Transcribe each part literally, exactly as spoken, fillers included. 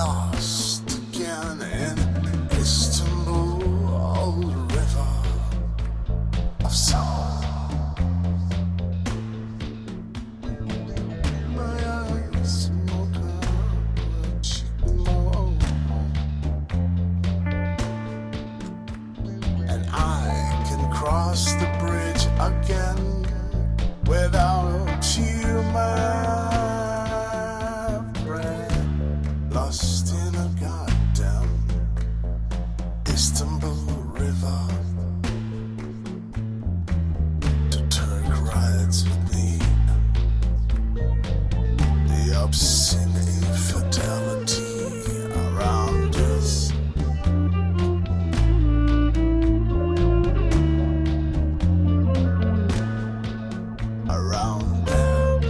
lost again in Istanbul, old river of song. My eyes smoke a chicken more, and I can cross the bridge again without you, my friend, lost in a goddamn Istanbul river. To Turk rides with me, the obscene infidelity around us. Around them,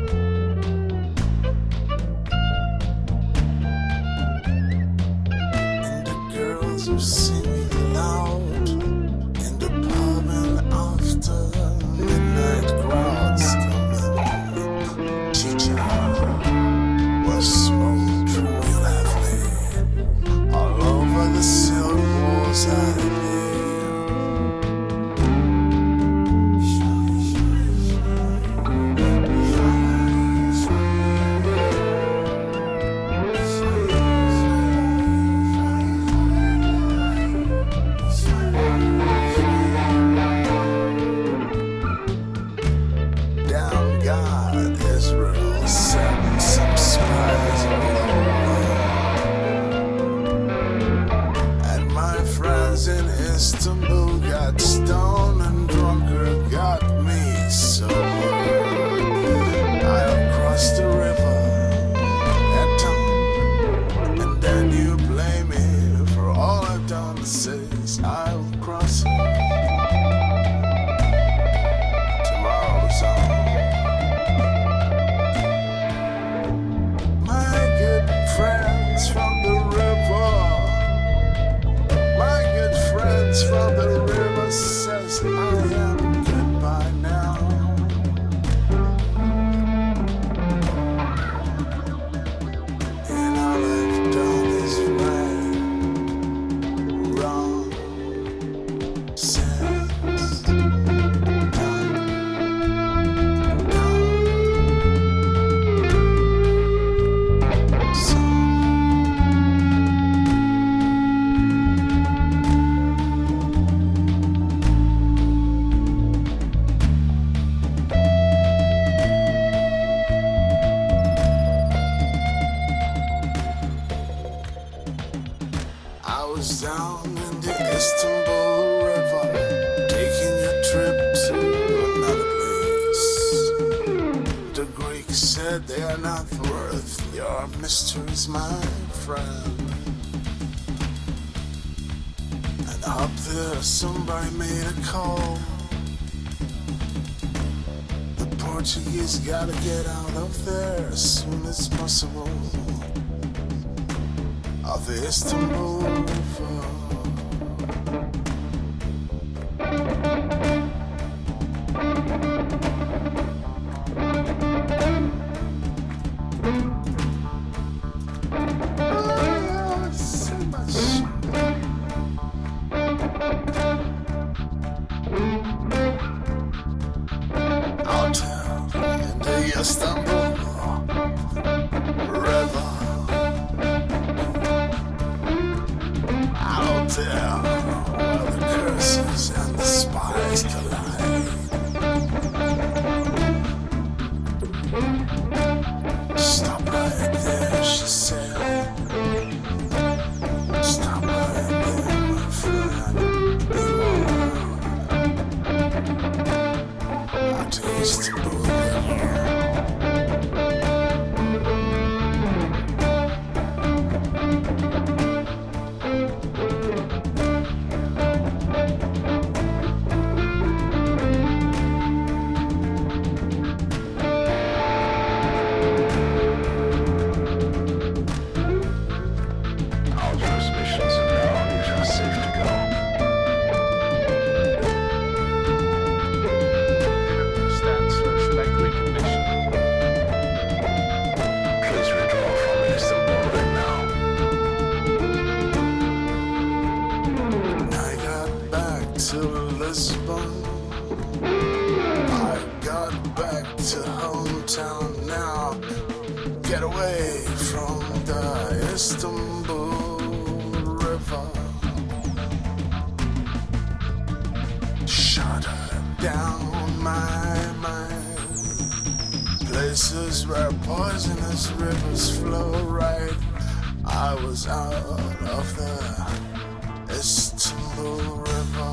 and the girls are singing loud in the pub, and after midnight crowds coming. Chicha was smoked real heavily all over the silk walls I lay. Damn God, Israel sent some spies all over, and my friends in Istanbul got stoned and drunker got me sober. I'll cross the river at time, and then you blame me for all I've done. Says I'll cross it. Tomorrow's on. My good friends from the river, my good friends from the river says I am goodbye now. And all I've done is right, wrong, since done, done. So I was down in the Istanbul River, taking a trip to another place. The Greeks said they are not worth your mysteries, my friend. And up there, somebody made a call. The Portuguese gotta get out of there as soon as possible. Of the Istanbul River. Oh, so much. Out in the Istanbul River. Out there, where the curses and the spies collide. Stop right there, she said. Stop right there, my friend. Beware. Out to Istanbul. Stand slash back recognition. to Lisbon. I got back to hometown now. Get away from the Istanbul River. Shut down my mind. Places where poisonous rivers flow right. I was out of the Istanbul River.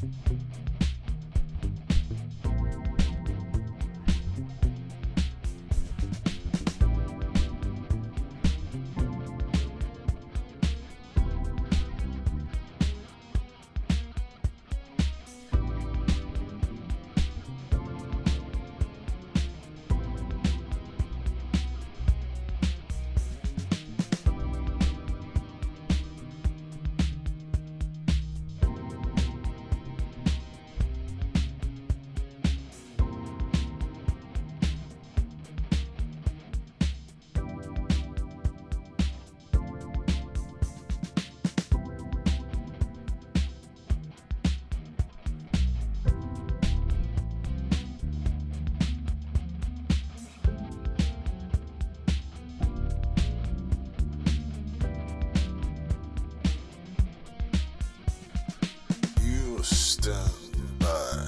Stand by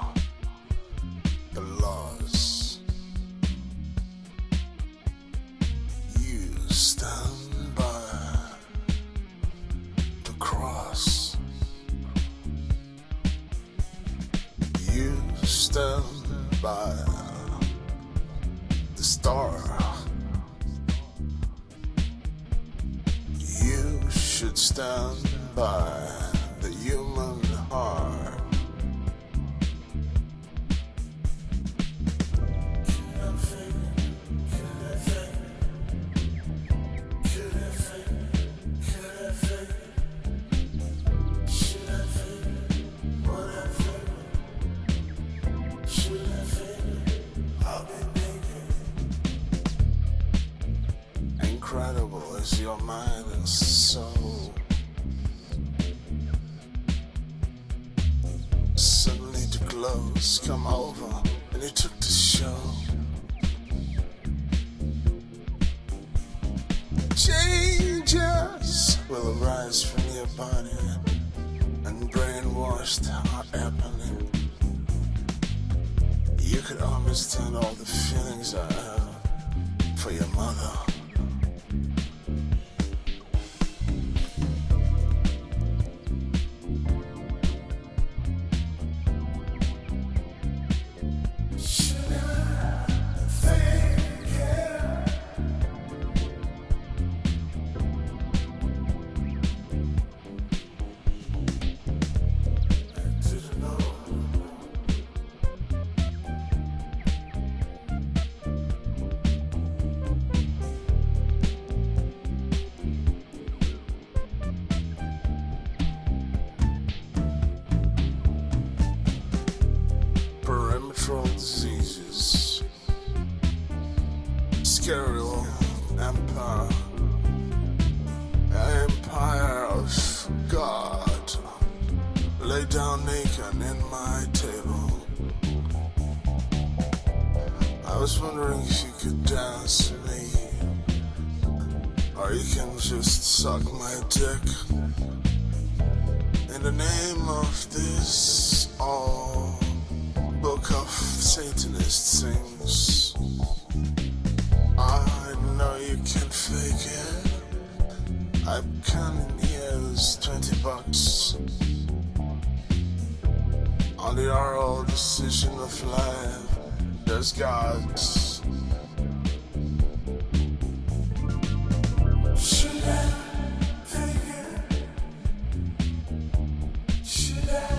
the laws. You stand by the cross. You stand by the star. You should stand by the human heart. Incredible is your mind and soul. Suddenly the glows come over and you took the show. Changes will arise from your body and brainwashed are happening. You could understand all the feelings I have for your mother. Diseases, scary old empire, empire of God, lay down naked in my table. I was wondering if you could dance with me, or you can just suck my dick. In the name of this all book of Satanist things, I know you can fake it. I've counted years, twenty bucks on the oral decision of life. There's gods. Should I take it? Should I?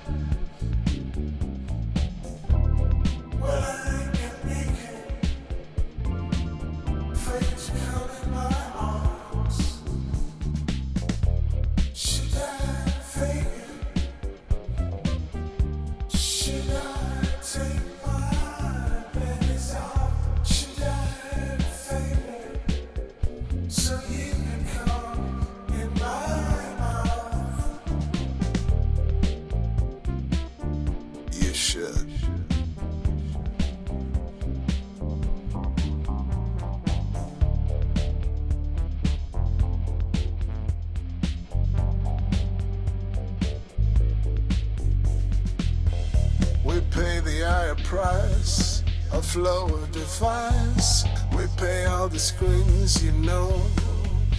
Price of lower device. We pay all the screens, you know.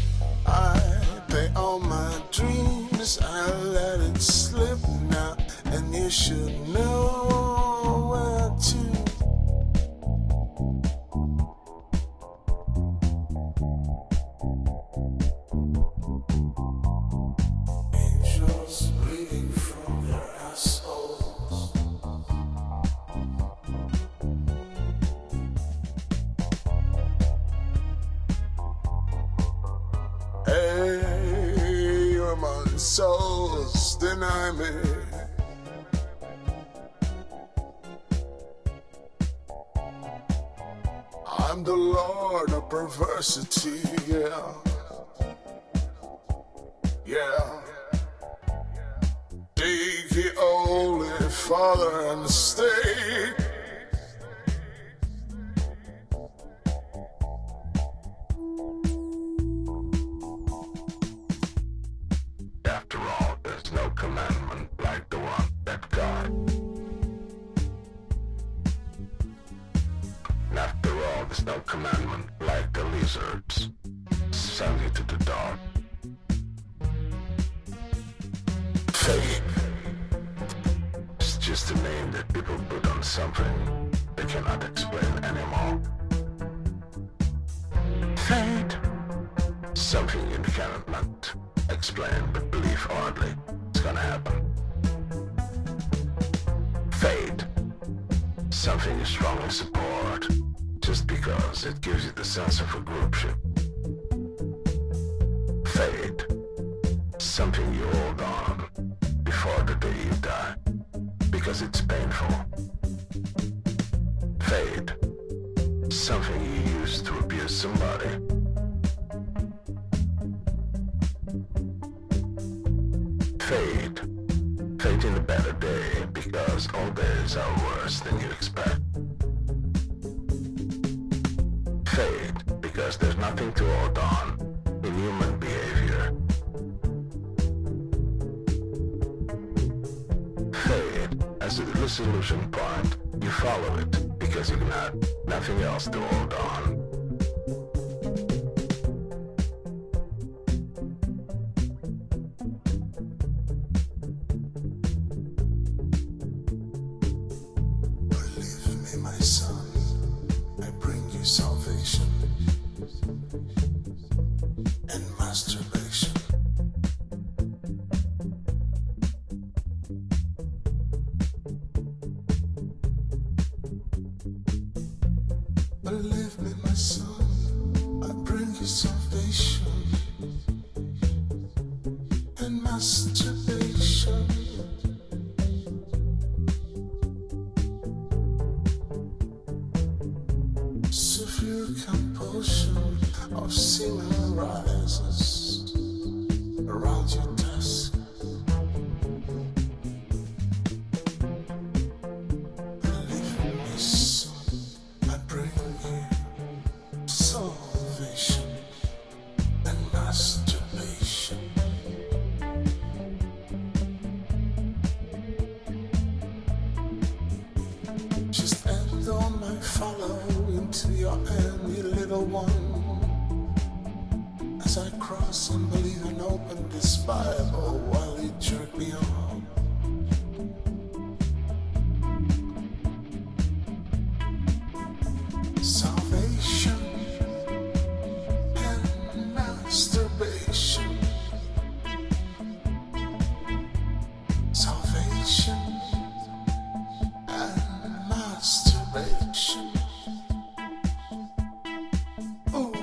I pay all my dreams. I let it slip now. should know where to. Angels bleeding from their assholes. Hey, human souls deny me. I'm the Lord of perversity, yeah. Yeah. Take the Holy Father and stay. After all, there's no commandment like the one that God. And after all, there's no commandment like the lizards send you to the dark. Fate. It's just a name that people put on something they cannot explain anymore. Fate. Something you cannot explain but believe hardly it's gonna happen. Fate. Something you strongly support just because it gives you the sense of a groupship. Fate. Something you hold on before the day you die because it's painful. Fate. Something you use to abuse somebody. Fate. Fate in a better day because all days are worse than you expect. Fate because there's nothing to hold on in human behavior. Fate as a resolution point, you follow it because you got nothing else to hold on. Believe me, my son, I bring you salvation and masturbation. Believe me, my son, I bring you salvation and masturbation. Severe compulsion of semen rises around your desk. Believe me, son, I bring you salvation and masturbation. Just end on my follow into your hand, you little one. As I cross and believe and open this Bible while you jerk me on. Salvation and masturbation. Salvation and masturbation. Ooh.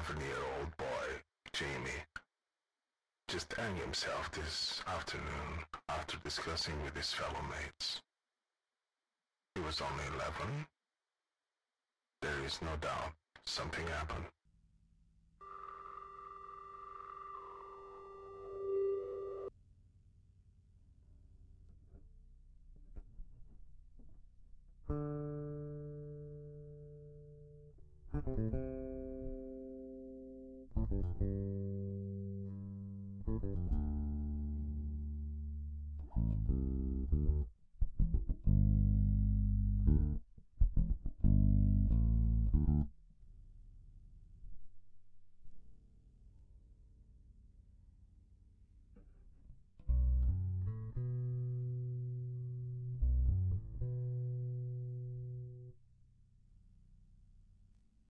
eleven-year-old boy, Jamie, just hanged himself this afternoon after discussing with his fellow mates. He was only eleven. There is no doubt something happened. Thank you.